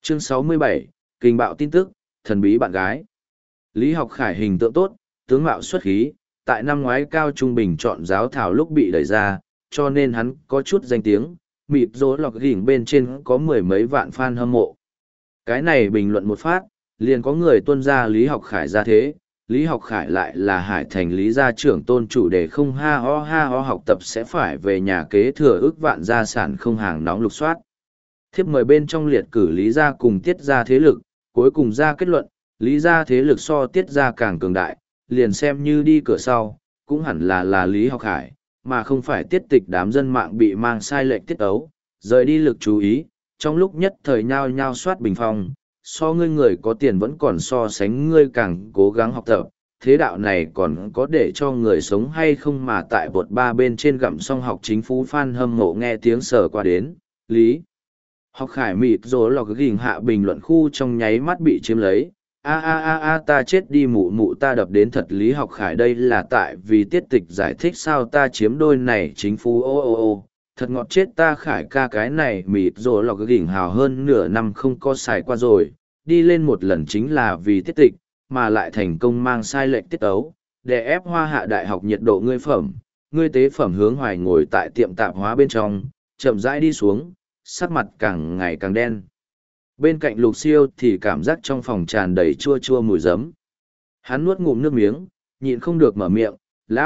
Chương 67, Kinh bạo tin tức, thần bí bạn gái. Lý Học Khải hình tượng tốt, tướng mạo xuất khí, tại năm ngoái cao trung bình chọn giáo thảo lúc bị đẩy ra, cho nên hắn có chút danh tiếng, mịp rố lọc gỉnh bên trên có mười mấy vạn fan hâm mộ. Cái này bình luận một phát, liền có người tuân ra Lý Học Khải ra thế, Lý Học Khải lại là Hải Thành Lý gia trưởng tôn chủ đề không ha ho học tập sẽ phải về nhà kế thừa ước vạn gia sản không hàng nóng lục soát. Thiếp mời bên trong liệt cử Lý gia cùng Tiết gia thế lực, cuối cùng ra kết luận, Lý gia thế lực so Tiết gia càng cường đại, liền xem như đi cửa sau, cũng hẳn là Lý Học Khải, mà không phải Tiết Tịch. Đám dân mạng bị mang sai lệch tiết ấu, rời đi lực chú ý, trong lúc nhất thời nhao nhao soát bình phong, so ngươi người có tiền vẫn còn so sánh ngươi càng cố gắng học tập, thế đạo này còn có để cho người sống hay không mà tại bột ba bên trên gặm song học chính phủ fan hâm mộ nghe tiếng sờ qua đến, Lý Học Khải mịt rồi lọc gỉnh hạ bình luận khu trong nháy mắt bị chiếm lấy. Ta chết đi mụ mụ ta đập đến thật. Lý Học Khải đây là tại vì Tiết Tịch giải thích sao ta chiếm đôi này chính phủ thật ngọt chết ta Khải ca cái này mịt rồi lọc gỉnh hào hơn nửa năm không có xài qua rồi, đi lên một lần chính là vì Tiết Tịch, mà lại thành công mang sai lệch tiết ấu, để ép Hoa Hạ đại học nhiệt độ ngươi phẩm, ngươi tế phẩm Hướng Hoài ngồi tại tiệm tạp hóa bên trong, chậm rãi đi xuống, sắc mặt càng ngày càng đen. Bên cạnh Lục Siêu thì cảm giác trong phòng tràn đầy chua chua mùi giấm. Hắn nuốt ngụm nước miếng, nhịn không được mở miệng,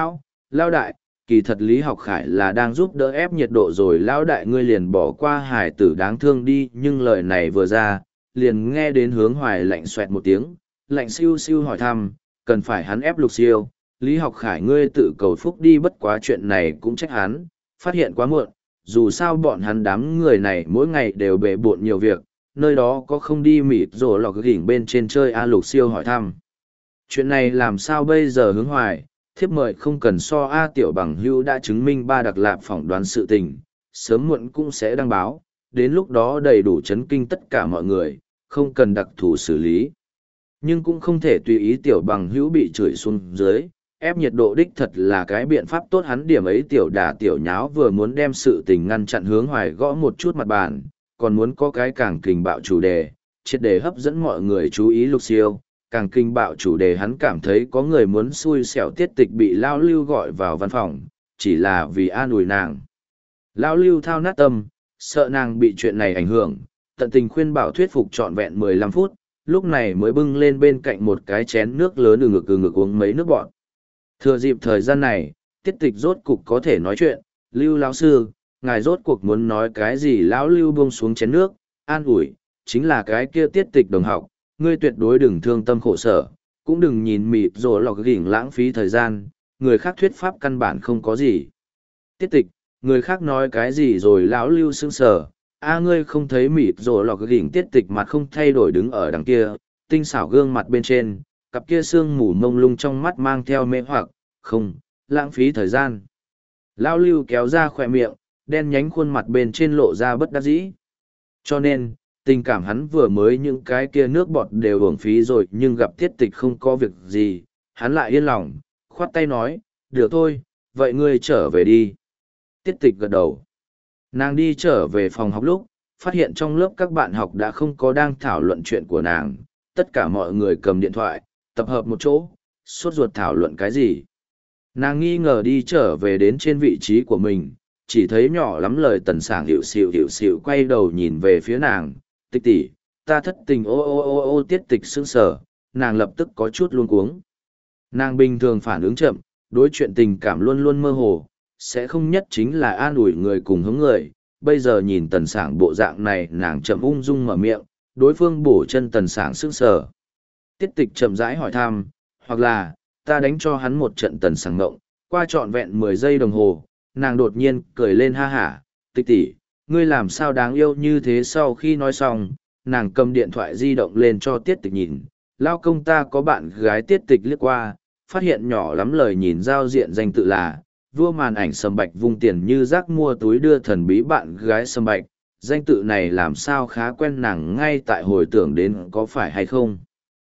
Lão đại, kỳ thật Lý Học Khải là đang giúp đỡ ép nhiệt độ rồi. Lão đại ngươi liền bỏ qua hải tử đáng thương đi. Nhưng lời này vừa ra, liền nghe đến Hướng Hoài lạnh xoẹt một tiếng, lạnh siêu siêu hỏi thăm, cần phải hắn ép Lục Siêu. Lý Học Khải ngươi tự cầu phúc đi, bất quá chuyện này cũng trách hắn, phát hiện quá muộn, dù sao bọn hắn đám người này mỗi ngày đều bề bộn nhiều việc, nơi đó có không đi mịt rồi lọc gỉnh bên trên chơi. Lục Siêu hỏi thăm, chuyện này làm sao bây giờ? Hướng Hoài, thiếp mời không cần so. Tiểu bằng hữu đã chứng minh ba đặc lạp phỏng đoán sự tình, sớm muộn cũng sẽ đăng báo, đến lúc đó đầy đủ chấn kinh tất cả mọi người, không cần đặc thù xử lý. Nhưng cũng không thể tùy ý tiểu bằng hữu bị chửi xuống dưới, ép nhiệt độ đích thật là cái biện pháp tốt. Hắn điểm ấy tiểu đả tiểu nháo vừa muốn đem sự tình ngăn chặn. Hướng Hoài gõ một chút mặt bàn, còn muốn có cái càng kình bạo chủ đề, triệt để hấp dẫn mọi người chú ý. Lục Siêu, càng kinh bạo chủ đề hắn cảm thấy có người muốn xui xẻo Tiết Tịch bị Lão Lưu gọi vào văn phòng, chỉ là vì an ủi nàng. Lão Lưu thao nát tâm, sợ nàng bị chuyện này ảnh hưởng, tận tình khuyên bảo thuyết phục trọn vẹn 15 phút, lúc này mới bưng lên bên cạnh một cái chén nước lớn ừ ngực uống mấy nước bọt. Thừa dịp thời gian này, Tiết Tịch rốt cục có thể nói chuyện, Lưu lão sư, ngài rốt cuộc muốn nói cái gì? Lão Lưu buông xuống chén nước, an ủi, chính là cái kia Tiết Tịch đồng học, ngươi tuyệt đối đừng thương tâm khổ sở, cũng đừng nhìn mịt rồi lọc gỉnh lãng phí thời gian, người khác thuyết pháp căn bản không có gì. Tiết Tịch, người khác nói cái gì rồi? Lão Lưu sững sờ, ngươi không thấy mịt rồi lọc gỉnh? Tiết Tịch mặt không thay đổi đứng ở đằng kia, tinh xảo gương mặt bên trên, cặp kia sương mù mông lung trong mắt mang theo mê hoặc, không, lãng phí thời gian. Lão Lưu kéo ra khỏe miệng, đen nhánh khuôn mặt bên trên lộ ra bất đắc dĩ. Cho nên, tình cảm hắn vừa mới những cái kia nước bọt đều uổng phí rồi, nhưng gặp Tiết Tịch không có việc gì, hắn lại yên lòng, khoát tay nói, được thôi, vậy ngươi trở về đi. Tiết Tịch gật đầu. Nàng đi trở về phòng học lúc, phát hiện trong lớp các bạn học đã không có đang thảo luận chuyện của nàng, tất cả mọi người cầm điện thoại, tập hợp một chỗ, sốt ruột thảo luận cái gì. Nàng nghi ngờ đi trở về đến trên vị trí của mình, chỉ thấy nhỏ lắm lời Tần Sảng hiệu xịu quay đầu nhìn về phía nàng, Tịch tỷ, ta thất tình Tiết Tịch sững sờ, nàng lập tức có chút luống cuống. Nàng bình thường phản ứng chậm, đối chuyện tình cảm luôn luôn mơ hồ, sẽ không nhất chính là an ủi người cùng hướng người. Bây giờ nhìn Tần Sảng bộ dạng này, nàng chậm ung dung mở miệng, đối phương bổ chân Tần Sảng sững sờ. Tiết Tịch chậm rãi hỏi thăm, hoặc là, ta đánh cho hắn một trận. Tần Sảng ngộng, qua trọn vẹn 10 giây đồng hồ, nàng đột nhiên cười lên ha hả, Tịch tỷ, ngươi làm sao đáng yêu như thế? Sau khi nói xong, nàng cầm điện thoại di động lên cho Tiết Tịch nhìn, lao công ta có bạn gái. Tiết Tịch liếc qua, phát hiện nhỏ lắm lời nhìn giao diện danh tự là vua màn ảnh Sâm Bạch vung tiền như rác mua túi đưa thần bí bạn gái Sâm Bạch. Danh tự này làm sao khá quen, nàng ngay tại hồi tưởng đến có phải hay không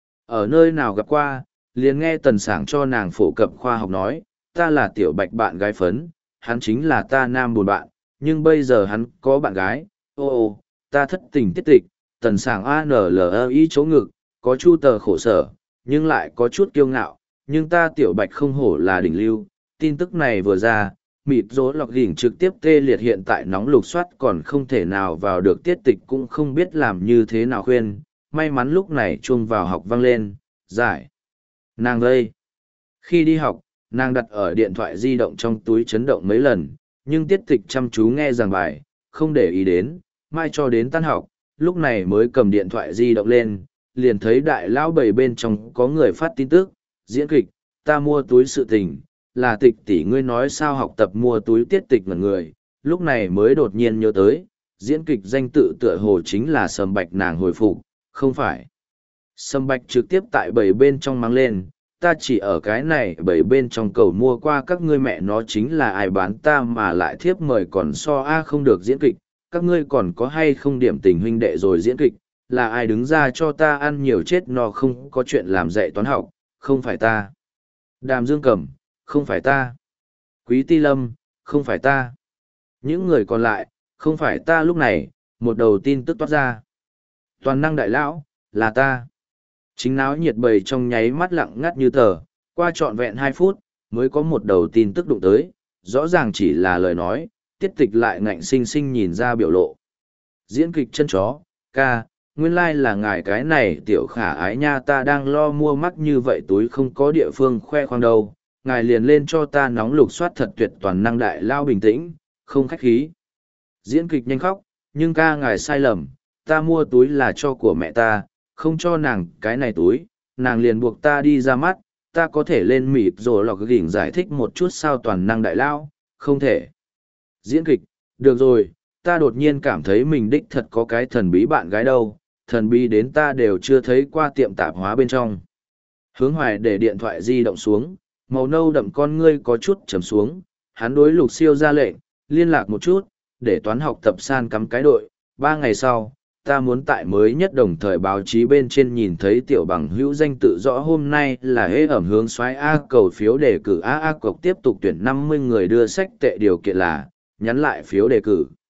ở nơi nào gặp qua, liền nghe Tần Sảng cho nàng phổ cập khoa học nói, ta là Tiểu Bạch bạn gái phấn, hắn chính là ta nam buồn bạn, nhưng bây giờ hắn có bạn gái. Ta thất tình Tiết Tịch, tần sảng ANLI chỗ ngực, có chu tờ khổ sở, nhưng lại có chút kiêu ngạo, nhưng ta tiểu bạch không hổ là đỉnh lưu. Tin tức này vừa ra, mịt rỗ lọc đỉnh trực tiếp tê liệt, hiện tại nóng lục soát còn không thể nào vào được, tiết tịch cũng không biết làm như thế nào khuyên. May mắn lúc này chuông vào học vang lên, giải. Nàng đây. Khi đi học, nàng đặt ở điện thoại di động trong túi chấn động mấy lần, nhưng tiết tịch chăm chú nghe giảng bài, không để ý đến, mai cho đến tan học, lúc này mới cầm điện thoại di động lên, liền thấy đại lão bảy bên trong có người phát tin tức, diễn kịch, ta mua túi sự tình, là tịch tỷ ngươi nói sao học tập mua túi, tiết tịch ngẩn người, lúc này mới đột nhiên nhớ tới, diễn kịch danh tự tựa hồ chính là Sầm Bạch, nàng hồi phục, không phải. Sầm Bạch trực tiếp tại bảy bên trong mắng lên, ta chỉ ở cái này bảy bên trong cầu mua qua các ngươi, mẹ nó chính là ai bán ta mà lại thiếp mời còn so a không được diễn kịch, các ngươi còn có hay không điểm tình huynh đệ rồi diễn kịch, là ai đứng ra cho ta ăn nhiều chết no, không có chuyện làm dạy toán học, không phải ta. Đàm Dương Cẩm, không phải ta. Quý Ti Lâm, không phải ta. Những người còn lại, không phải ta. Lúc này, một đầu tin tức toát ra. Toàn năng đại lão, là ta. Chính náo nhiệt bầy trong nháy mắt lặng ngắt như tờ, qua trọn vẹn 2 phút, mới có một đầu tin tức đụng tới, rõ ràng chỉ là lời nói, tiết tịch lại ngạnh sinh sinh nhìn ra biểu lộ. Diễn kịch chân chó, ca, nguyên lai là ngài cái này tiểu khả ái nha, ta đang lo mua mắc như vậy túi không có địa phương khoe khoang đâu, ngài liền lên cho ta nóng lục soát thật tuyệt. Toàn năng đại lao bình tĩnh, không khách khí. Diễn kịch nhanh khóc, nhưng ca ngài sai lầm, ta mua túi là cho của mẹ ta, không cho nàng cái này túi, nàng liền buộc ta đi ra mắt, ta có thể lên mịt rồi lọc gỉnh giải thích một chút sao? Toàn năng đại lao, không thể. Diễn kịch, được rồi, ta đột nhiên cảm thấy mình đích thật có cái thần bí bạn gái đâu, thần bí đến ta đều chưa thấy qua tiệm tạp hóa bên trong. Hướng Hoài để điện thoại di động xuống, màu nâu đậm con ngươi có chút trầm xuống, hắn đối Lục Siêu ra lệnh, liên lạc một chút, để toán học tập san cắm cái đội, 3 ngày sau, ta muốn tại mới nhất đồng thời báo chí bên trên nhìn thấy tiểu bằng hữu danh tự rõ. Hôm nay là hễ ẩm hướng soái A cầu phiếu đề cử A cộc tiếp tục tuyển 50 người, đưa sách tệ, điều kiện là nhắn lại phiếu đề cử.